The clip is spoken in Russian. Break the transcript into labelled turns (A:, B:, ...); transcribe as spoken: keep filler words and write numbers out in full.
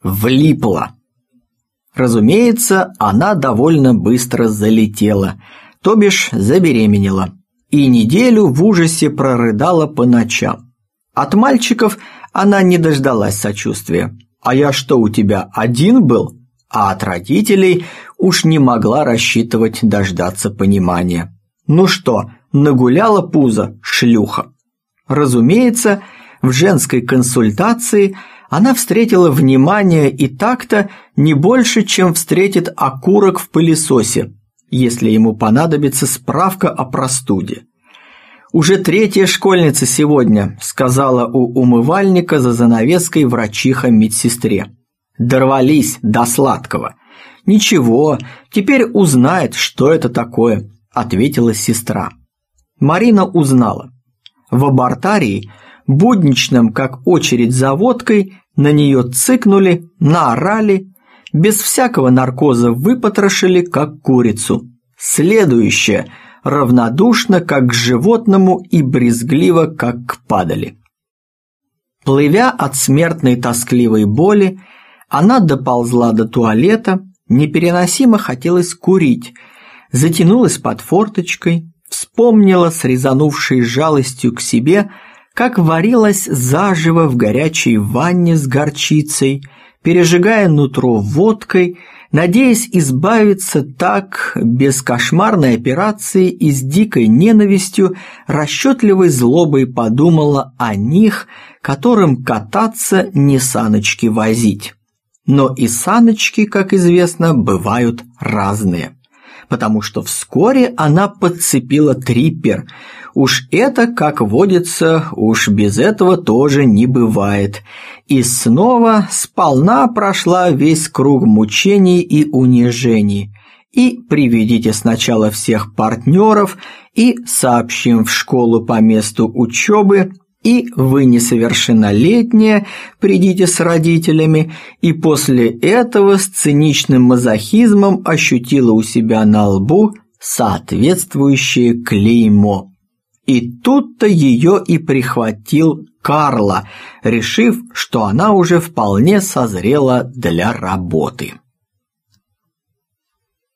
A: влипла. Разумеется, она довольно быстро залетела, то бишь забеременела, и неделю в ужасе прорыдала по ночам. От мальчиков она не дождалась сочувствия. «А я что, у тебя один был?» А от родителей уж не могла рассчитывать дождаться понимания. «Ну что, нагуляла пузо, шлюха?» Разумеется, в женской консультации она встретила внимание и так-то не больше, чем встретит окурок в пылесосе, если ему понадобится справка о простуде. «Уже третья школьница сегодня», — сказала у умывальника за занавеской врачиха медсестре. «Дорвались до сладкого». «Ничего, теперь узнает, что это такое», — ответила сестра. Марина узнала. В абортарии, будничном как очередь за водкой, на нее цыкнули, наорали, без всякого наркоза выпотрошили, как курицу. Следующее — равнодушно, как к животному, и брезгливо, как к падали. Плывя от смертной тоскливой боли, она доползла до туалета, непереносимо хотелось курить, затянулась под форточкой, вспомнила с резанувшей жалостью к себе, как варилась заживо в горячей ванне с горчицей, пережигая нутро водкой, надеясь избавиться так, без кошмарной операции и с дикой ненавистью, расчетливой злобой подумала о них, которым кататься не саночки возить. Но и саночки, как известно, бывают разные. Потому что вскоре она подцепила триппер. Уж это, как водится, уж без этого тоже не бывает. И снова сполна прошла весь круг мучений и унижений. И приведите сначала всех партнеров, и сообщим в школу по месту учебы, и вы несовершеннолетняя, придите с родителями, и после этого с циничным мазохизмом ощутила у себя на лбу соответствующее клеймо. И тут-то ее и прихватил Карло, решив, что она уже вполне созрела для работы.